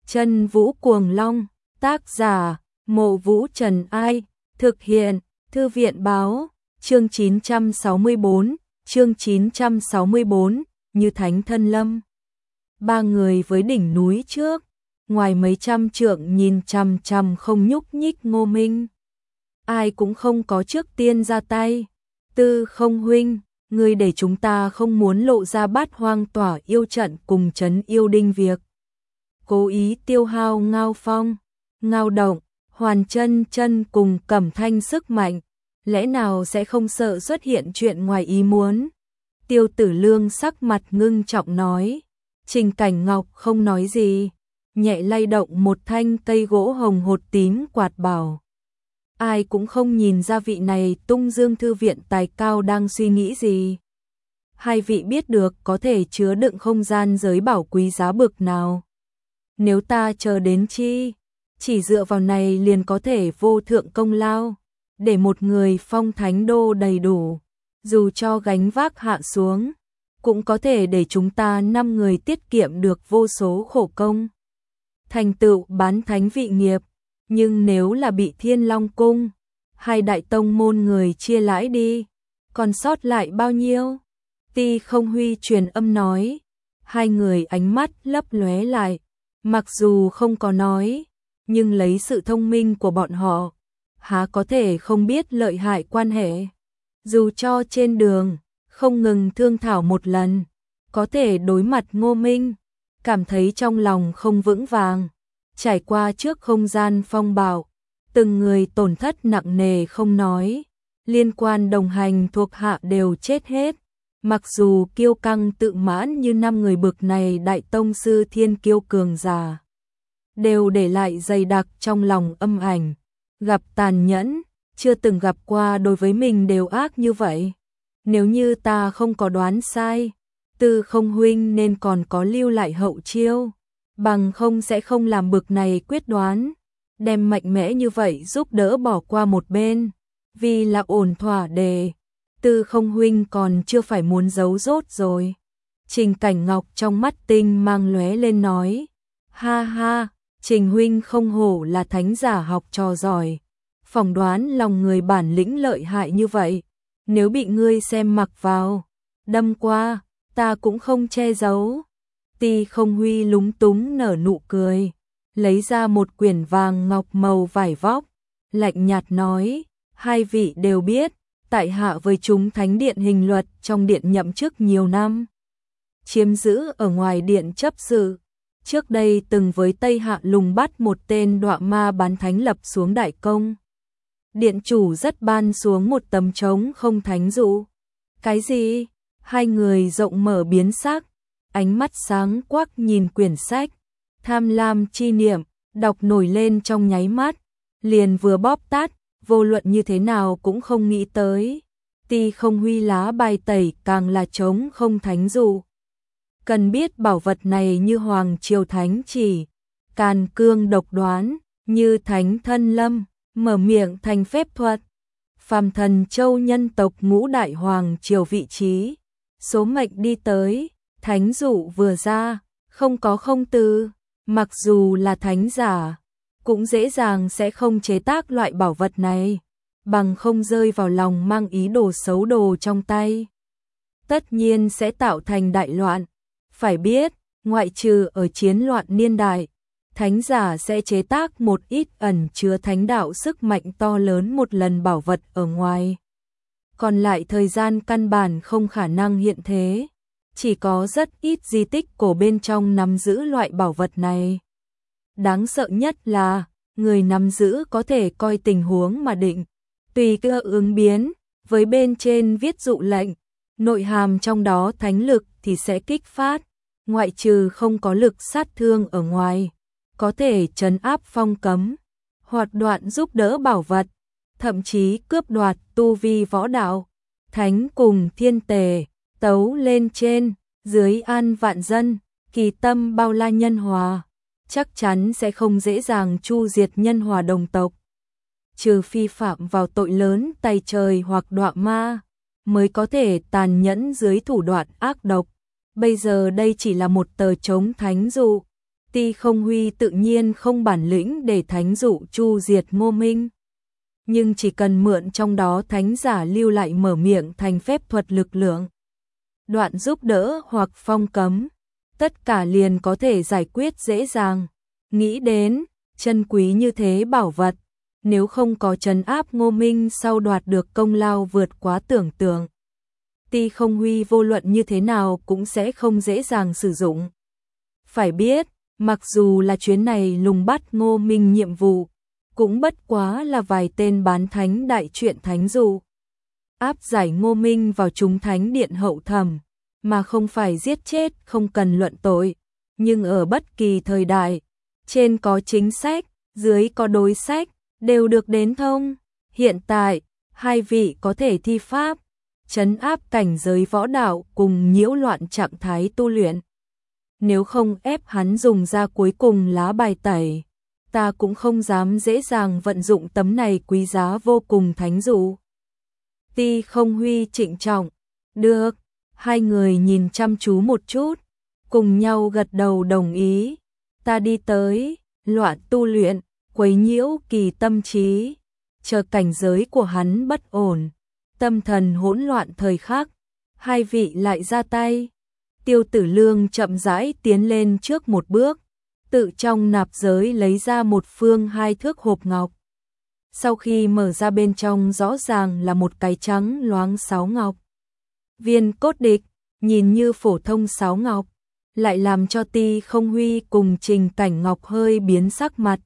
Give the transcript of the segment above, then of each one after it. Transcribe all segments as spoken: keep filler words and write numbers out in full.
Chân Vũ Cuồng Long, tác giả, Mộ Vũ Trần Ai, thực hiện, Thư viện Báo, chương chín trăm sáu mươi bốn, chương chín trăm sáu mươi bốn, như thánh thân lâm. Ba người với đỉnh núi trước, ngoài mấy trăm trượng nhìn chằm chằm không nhúc nhích Ngô Minh. Ai cũng không có trước tiên ra tay. Tư Không huynh, ngươi để chúng ta không muốn lộ ra Bát Hoang Tỏa yêu trận cùng trấn yêu đinh việc. Cố ý tiêu hao Ngao Phong, Ngao Động, Hoàn Chân Chân cùng Cẩm Thanh sức mạnh, lẽ nào sẽ không sợ xuất hiện chuyện ngoài ý muốn? Tiêu Tử Lương sắc mặt ngưng trọng nói. Trình Cảnh Ngọc không nói gì, nhẹ lay động một thanh cây gỗ hồng hột tím quạt bảo. Ai cũng không nhìn ra vị này Tung Dương thư viện tài cao đang suy nghĩ gì. Hai vị biết được có thể chứa đựng không gian giới bảo quý giá bực nào. Nếu ta chờ đến chi, chỉ dựa vào này liền có thể vô thượng công lao, để một người phong thánh đô đầy đủ, dù cho gánh vác hạ xuống, cũng có thể để chúng ta năm người tiết kiệm được vô số khổ công. Thành tựu bán thánh vị nghiệp, nhưng nếu là bị Thiên Long Cung, hai đại tông môn người chia lãi đi, còn sót lại bao nhiêu? Ti Không Huy truyền âm nói, hai người ánh mắt lấp lóe lại, mặc dù không có nói, nhưng lấy sự thông minh của bọn họ, há có thể không biết lợi hại quan hệ. Dù cho trên đường, không ngừng thương thảo một lần, có thể đối mặt Ngô Minh, cảm thấy trong lòng không vững vàng, trải qua trước không gian phong bạo, từng người tổn thất nặng nề không nói, liên quan đồng hành thuộc hạ đều chết hết. Mặc dù kiêu căng tự mãn như năm người bực này đại tông sư thiên kiêu cường giả, đều để lại dày đặc trong lòng âm ảnh, gặp tàn nhẫn, chưa từng gặp qua đối với mình đều ác như vậy. Nếu như ta không có đoán sai, Tư Không huynh nên còn có lưu lại hậu chiêu, bằng không sẽ không làm bực này quyết đoán, đem mạnh mẽ như vậy giúp đỡ bỏ qua một bên, vì là ổn thỏa đề. Tư Không huynh còn chưa phải muốn giấu rốt rồi. Trình Cảnh Ngọc trong mắt tinh mang lóe lên nói, ha ha, Trình huynh không hổ là thánh giả học trò giỏi, phỏng đoán lòng người bản lĩnh lợi hại như vậy, nếu bị ngươi xem mặc vào, đâm qua, ta cũng không che giấu. Ti Không Huy lúng túng nở nụ cười, lấy ra một quyển vàng ngọc màu vải vóc, lạnh nhạt nói, hai vị đều biết, tại hạ với chúng thánh điện hình luật trong điện nhậm chức nhiều năm, chiếm giữ ở ngoài điện chấp sự, trước đây từng với Tây Hạ lùng bắt một tên đọa ma bán thánh lập xuống đại công. Điện chủ rất ban xuống một tấm trống không thánh dụ. Cái gì? Hai người rộng mở biến sắc, ánh mắt sáng quắc nhìn quyển sách, tham lam chi niệm, đọc nổi lên trong nháy mắt, liền vừa bóp tắt, vô luận như thế nào cũng không nghĩ tới. Ti Không Huy lá bài tẩy càng là trống không thánh dụ. Cần biết bảo vật này như Hoàng Triều Thánh chỉ, càn cương độc đoán, như thánh thân lâm, mở miệng thành phép thuật. Phàm thần châu nhân tộc ngũ đại Hoàng Triều vị trí, số mệnh đi tới, thánh dụ vừa ra, không có không từ, mặc dù là thánh giả, cũng dễ dàng sẽ không chế tác loại bảo vật này, bằng không rơi vào lòng mang ý đồ xấu đồ trong tay. Tất nhiên sẽ tạo thành đại loạn. Phải biết, ngoại trừ ở chiến loạn niên đại, thánh giả sẽ chế tác một ít ẩn chứa thánh đạo sức mạnh to lớn một lần bảo vật ở ngoài. Còn lại thời gian căn bản không khả năng hiện thế, chỉ có rất ít di tích cổ bên trong nắm giữ loại bảo vật này. Đáng sợ nhất là, người nắm giữ có thể coi tình huống mà định, tùy cơ ứng biến, với bên trên viết dụ lệnh, nội hàm trong đó thánh lực thì sẽ kích phát, ngoại trừ không có lực sát thương ở ngoài, có thể trấn áp phong cấm, hoạt đoạn giúp đỡ bảo vật, thậm chí cướp đoạt tu vi võ đạo. Thánh cùng thiên tề, tấu lên trên, dưới an vạn dân, kỳ tâm bao la nhân hòa, chắc chắn sẽ không dễ dàng chu diệt nhân hòa đồng tộc. Trừ phi phạm vào tội lớn tay trời hoặc đọa ma, mới có thể tàn nhẫn dưới thủ đoạn ác độc. Bây giờ đây chỉ là một tờ trống thánh dụ, Ti Không Huy tự nhiên không bản lĩnh để thánh dụ chu diệt Ngô Minh, nhưng chỉ cần mượn trong đó thánh giả lưu lại mở miệng thành phép thuật lực lượng, đoạn giúp đỡ hoặc phong cấm, tất cả liền có thể giải quyết dễ dàng. Nghĩ đến chân quý như thế bảo vật, nếu không có trấn áp Ngô Minh sau đoạt được công lao vượt quá tưởng tượng, Ti Không Huy vô luận như thế nào cũng sẽ không dễ dàng sử dụng. Phải biết, mặc dù là chuyến này lùng bắt Ngô Minh nhiệm vụ, cũng bất quá là vài tên bán thánh đại truyện thánh dụ, áp giải Ngô Minh vào chúng thánh điện hậu thẩm, mà không phải giết chết không cần luận tội. Nhưng ở bất kỳ thời đại, trên có chính sách, dưới có đối sách, đều được đến thông. Hiện tại, hai vị có thể thi pháp, trấn áp cảnh giới võ đạo cùng nhiễu loạn trạng thái tu luyện. Nếu không ép hắn dùng ra cuối cùng lá bài tẩy, ta cũng không dám dễ dàng vận dụng tấm này quý giá vô cùng thánh dụ. Ti Không Huy trịnh trọng, được, hai người nhìn chăm chú một chút, cùng nhau gật đầu đồng ý. Ta đi tới, loạn tu luyện, quấy nhiễu kỳ tâm trí, chờ cảnh giới của hắn bất ổn, tâm thần hỗn loạn thời khắc, hai vị lại ra tay. Tiêu Tử Lương chậm rãi tiến lên trước một bước, tự trong nạp giới lấy ra một phương hai thước hộp ngọc. Sau khi mở ra bên trong rõ ràng là một cái trắng loáng sáo ngọc. Viên cốt địch, nhìn như phổ thông sáo ngọc, lại làm cho Ti Không Huy cùng Trình Cảnh Ngọc hơi biến sắc mặt.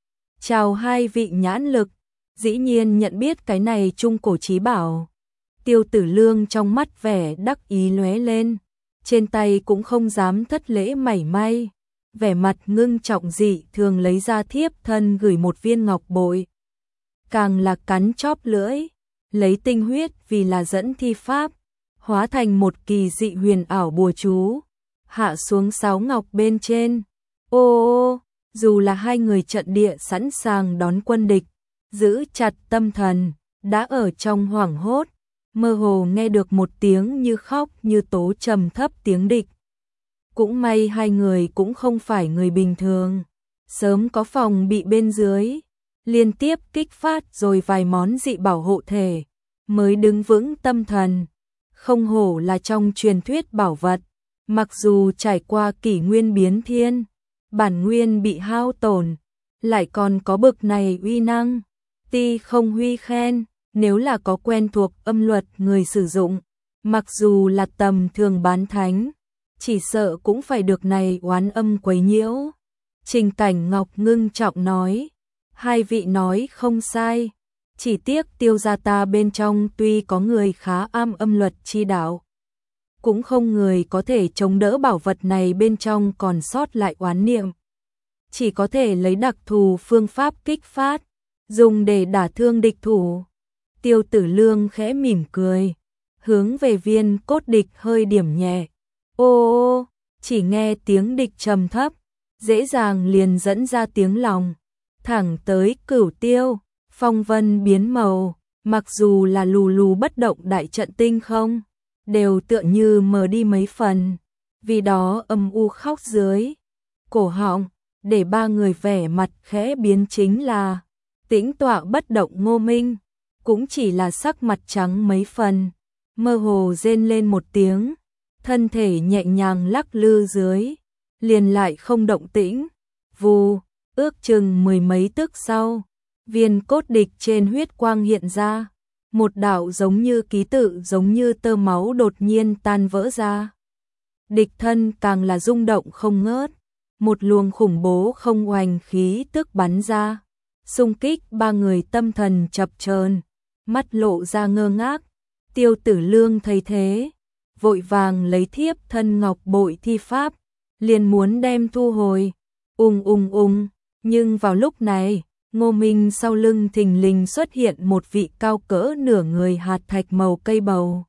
Chào hai vị nhãn lực, dĩ nhiên nhận biết cái này trung cổ chí bảo. Tiêu Tử Lương trong mắt vẻ đắc ý lóe lên, trên tay cũng không dám thất lễ mảy may, vẻ mặt ngưng trọng dị thường lấy ra thiếp thân gửi một viên ngọc bội. Càng là cắn chóp lưỡi, lấy tinh huyết vì là dẫn thi pháp, hóa thành một kỳ dị huyền ảo bùa chú, hạ xuống sáo ngọc bên trên. Ô ô, dù là hai người trận địa sẵn sàng đón quân địch, giữ chặt tâm thần, đã ở trong hoảng hốt, mơ hồ nghe được một tiếng như khóc như tố trầm thấp tiếng địch. Cũng may hai người cũng không phải người bình thường, sớm có phòng bị bên dưới, liên tiếp kích phát rồi vài món dị bảo hộ thể, mới đứng vững tâm thần. Không hổ là trong truyền thuyết bảo vật, mặc dù trải qua kỷ nguyên biến thiên, bản nguyên bị hao tổn, lại còn có bực này uy năng. Ti Không Huy khen, nếu là có quen thuộc âm luật người sử dụng, mặc dù là tầm thường bán thánh, chỉ sợ cũng phải được này oán âm quấy nhiễu. Trình Cảnh Ngọc ngưng trọng nói, hai vị nói không sai, chỉ tiếc Tiêu gia ta bên trong tuy có người khá am âm luật chi đạo, cũng không người có thể chống đỡ bảo vật này bên trong còn sót lại oán niệm. Chỉ có thể lấy đặc thù phương pháp kích phát, dùng để đả thương địch thủ. Tiêu Tử Lương khẽ mỉm cười, hướng về viên cốt địch hơi điểm nhẹ. Ô ô, chỉ nghe tiếng địch trầm thấp, dễ dàng liền dẫn ra tiếng lòng, thẳng tới Cửu Tiêu, phong vân biến màu, mặc dù là lù lù bất động đại trận tinh không, đều tựa như mờ đi mấy phần, vì đó âm u khóc dưới cổ họng, để ba người vẻ mặt khẽ biến chính là tĩnh tọa bất động Ngô Minh, cũng chỉ là sắc mặt trắng mấy phần, mơ hồ rên lên một tiếng, thân thể nhẹ nhàng lắc lư dưới, liền lại không động tĩnh. Vù, ước chừng mười mấy tức sau, viên cốt địch trên huyết quang hiện ra, một đạo giống như ký tự giống như tơ máu đột nhiên tan vỡ ra. Địch thân càng là rung động không ngớt, một luồng khủng bố không oanh khí tức bắn ra, xung kích ba người tâm thần chập chờn, mắt lộ ra ngơ ngác. Tiêu Tử Lương thấy thế, vội vàng lấy thiếp thân ngọc bội thi pháp, liền muốn đem thu hồi. Ung ung ung, nhưng vào lúc này, Ngô Minh sau lưng thình lình xuất hiện một vị cao cỡ nửa người hạt thạch màu cây bầu.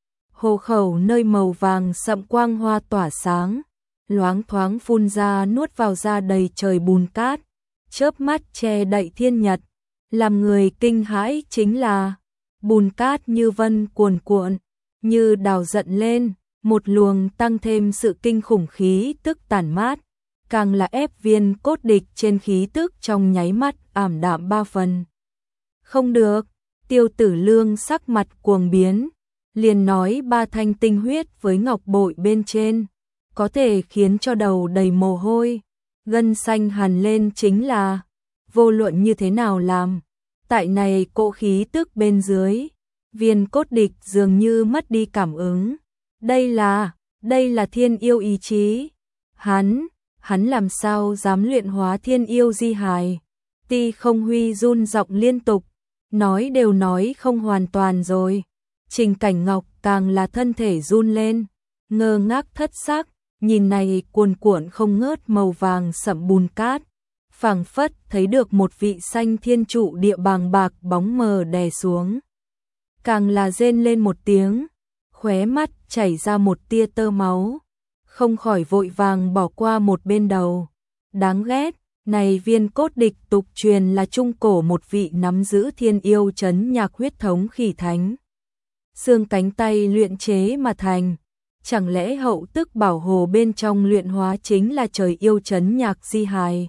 Hồ khẩu nơi màu vàng sậm quang hoa tỏa sáng, loáng thoáng phun ra nuốt vào ra đầy trời bùn cát, chớp mắt che đậy thiên nhật. Làm người kinh hãi chính là bùn cát như vân cuồn cuộn, như đào giận lên, một luồng tăng thêm sự kinh khủng khí tức tản mát, càng là ép Viên Cốt Địch trên khí tức trong nháy mắt ảm đạm ba phần. Không được, Tiêu Tử Lương sắc mặt cuồng biến, liền nói ba thanh tinh huyết với ngọc bội bên trên, có thể khiến cho đầu đầy mồ hôi, gân xanh hằn lên chính là, vô luận như thế nào làm, tại này cỗ khí tức bên dưới, Viên Cốt Địch dường như mất đi cảm ứng. Đây là, đây là thiên yêu ý chí. Hắn, hắn làm sao dám luyện hóa thiên yêu di hài? Ti Không Huy run giọng liên tục, nói đều nói không hoàn toàn rồi. Trình Cảnh Ngọc càng là thân thể run lên, ngơ ngác thất xác, nhìn này cuồn cuộn không ngớt màu vàng sẫm bùn cát, phảng phất thấy được một vị xanh thiên trụ địa bàng bạc bóng mờ đè xuống. Càng là rên lên một tiếng, khóe mắt chảy ra một tia tơ máu, không khỏi vội vàng bỏ qua một bên đầu. Đáng ghét, này Viên Cốt Địch tục truyền là trung cổ một vị nắm giữ thiên yêu trấn nhạc huyết thống khỉ thánh. Xương cánh tay luyện chế mà thành, chẳng lẽ hậu tức bảo hồ bên trong luyện hóa chính là trời yêu trấn nhạc di hài?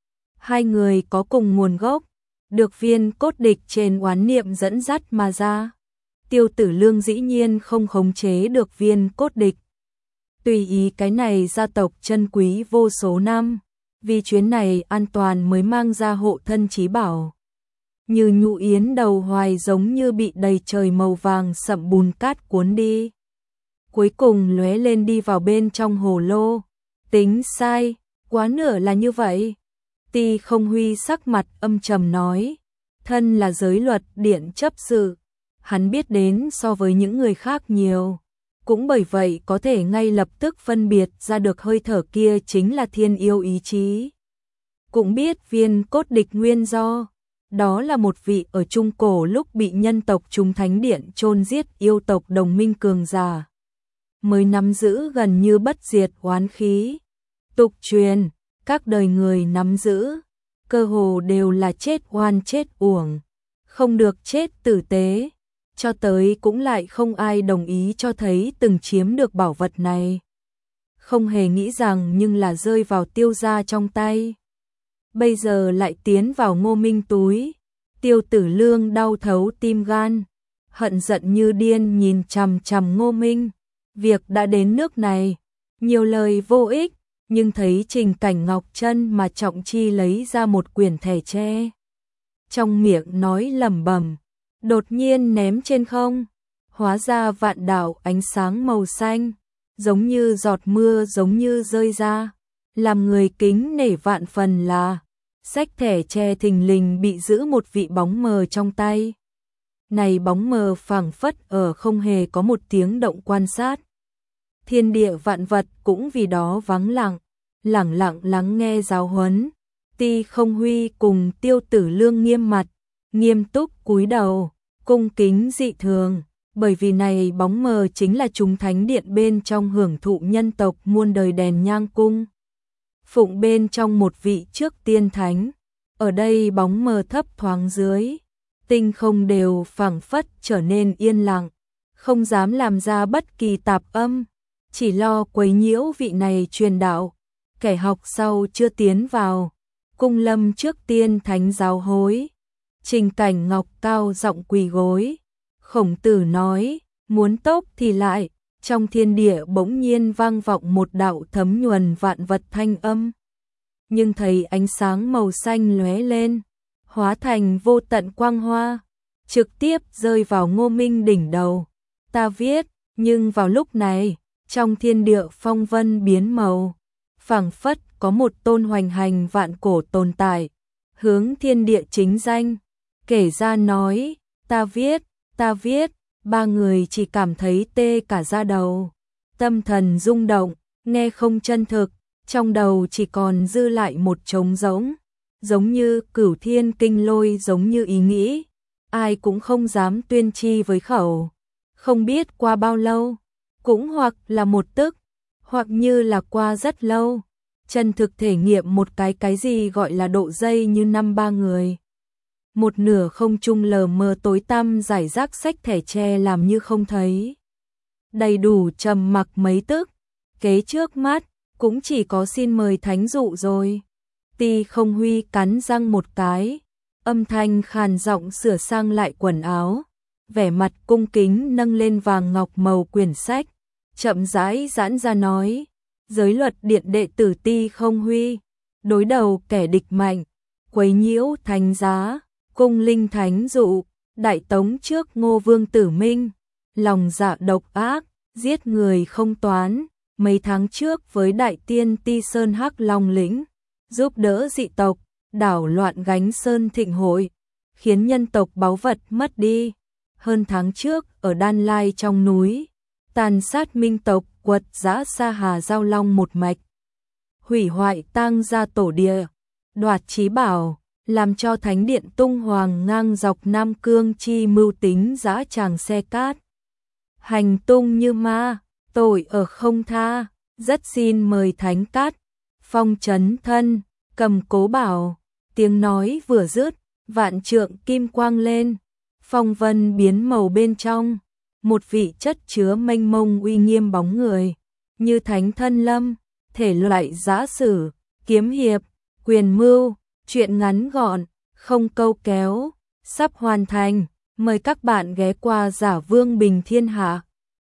Hai người có cùng nguồn gốc, được Viên Cốt Địch trên oán niệm dẫn dắt mà ra. Tiêu Tử Lương dĩ nhiên không khống chế được Viên Cốt Địch. Tùy ý cái này gia tộc chân quý vô số năm, vì chuyến này an toàn mới mang ra hộ thân chí bảo. Như Nhũ Yến đầu hoài giống như bị đầy trời màu vàng sẫm bùn cát cuốn đi. Cuối cùng lóe lên đi vào bên trong hồ lô. Tính sai, quá nửa là như vậy. Ti Không Huy sắc mặt âm trầm nói, thân là giới luật điện chấp sự, hắn biết đến so với những người khác nhiều, cũng bởi vậy có thể ngay lập tức phân biệt ra được hơi thở kia chính là thiên yêu ý chí. Cũng biết Viên Cốt Địch nguyên do, đó là một vị ở trung cổ lúc bị nhân tộc Trung Thánh Điện chôn giết yêu tộc đồng minh cường giả, mới nắm giữ gần như bất diệt oán khí. Tục truyền, các đời người nắm giữ, cơ hồ đều là chết oan chết uổng, không được chết tử tế, cho tới cũng lại không ai đồng ý cho thấy từng chiếm được bảo vật này. Không hề nghĩ rằng nhưng là rơi vào Tiêu gia trong tay. Bây giờ lại tiến vào Ngô Minh túi. Tiêu Tử Lương đau thấu tim gan, hận giận như điên nhìn chằm chằm Ngô Minh. Việc đã đến nước này, nhiều lời vô ích, nhưng thấy Trình Cảnh Ngọc chân mà Trọng Chi lấy ra một quyển thẻ tre. Trong miệng nói lẩm bẩm, đột nhiên ném trên không, hóa ra vạn đạo ánh sáng màu xanh, giống như giọt mưa giống như rơi ra, làm người kính nể vạn phần là, xách thẻ tre thình lình bị giữ một vị bóng mờ trong tay. Này bóng mờ phảng phất ở không hề có một tiếng động quan sát. Thiên địa vạn vật cũng vì đó vắng lặng, lẳng lặng lắng nghe giáo huấn. Ti Không Huy cùng Tiêu Tử Lương nghiêm mặt, nghiêm túc cúi đầu, cung kính dị thường, bởi vì này bóng mờ chính là chúng thánh điện bên trong hưởng thụ nhân tộc muôn đời đèn nhang cung. Phụng bên trong một vị trước tiên thánh, ở đây bóng mờ thấp thoáng dưới, tinh không đều phảng phất trở nên yên lặng, không dám làm ra bất kỳ tạp âm, chỉ lo quấy nhiễu vị này truyền đạo, kẻ học sau chưa tiến vào, cung lâm trước tiên thánh giáo hối. Trình Cảnh Ngọc cao giọng quỳ gối, Khổng Tử nói, muốn tốc thì lại, trong thiên địa bỗng nhiên vang vọng một đạo thấm nhuần vạn vật thanh âm. Nhưng thấy ánh sáng màu xanh lóe lên, hóa thành vô tận quang hoa, trực tiếp rơi vào Ngô Minh đỉnh đầu. Ta viết, nhưng vào lúc này, trong thiên địa phong vân biến màu, phảng phất có một tôn hoành hành vạn cổ tồn tại, hướng thiên địa chính danh, kể ra nói, ta viết, ta viết, ba người chỉ cảm thấy tê cả da đầu, tâm thần rung động, nghe không chân thực, trong đầu chỉ còn dư lại một trống rỗng, giống như cửu thiên kinh lôi giống như ý nghĩ, ai cũng không dám tuyên chi với khẩu. Không biết qua bao lâu, cũng hoặc là một tức, hoặc như là qua rất lâu, chân thực thể nghiệm một cái cái gì gọi là độ dây như năm ba người. Một nửa không trung lờ mờ tối tăm giải rác xách thẻ tre làm như không thấy. Đầy đủ trầm mặc mấy tức, kế trước mắt, cũng chỉ có xin mời thánh dụ rồi. Ti Không Huy cắn răng một cái, âm thanh khàn giọng sửa sang lại quần áo, vẻ mặt cung kính nâng lên vàng ngọc màu quyển sách, chậm rãi giãn ra nói, giới luật điện đệ tử Ti Không Huy, đối đầu kẻ địch mạnh, quấy nhiễu thánh giá, cung linh thánh dụ, đại tống trước Ngô Vương Tử Minh, lòng dạ độc ác, giết người không toán, mấy tháng trước với đại tiên Ti Sơn Hắc Long lĩnh, giúp đỡ dị tộc, đảo loạn gánh Sơn Thịnh Hội, khiến nhân tộc báu vật mất đi. Hơn tháng trước ở Đan Lai trong núi, tàn sát minh tộc, quật giã Sa Hà Giao Long một mạch, hủy hoại tang gia tổ địa, đoạt chí bảo, làm cho thánh điện tung hoàng ngang dọc Nam Cương chi mưu tính dã tràng xe cát. Hành tung như ma, tội ở không tha, rất xin mời thánh cát, phong trấn thân, cầm cố bảo, tiếng nói vừa dứt, vạn trượng kim quang lên, phong vân biến màu bên trong, một vị chất chứa mênh mông uy nghiêm bóng người, như thánh thân lâm, thể loại giã sử, kiếm hiệp, quyền mưu, chuyện ngắn gọn, không câu kéo, sắp hoàn thành, mời các bạn ghé qua Giả Vương Bình Thiên Hạ.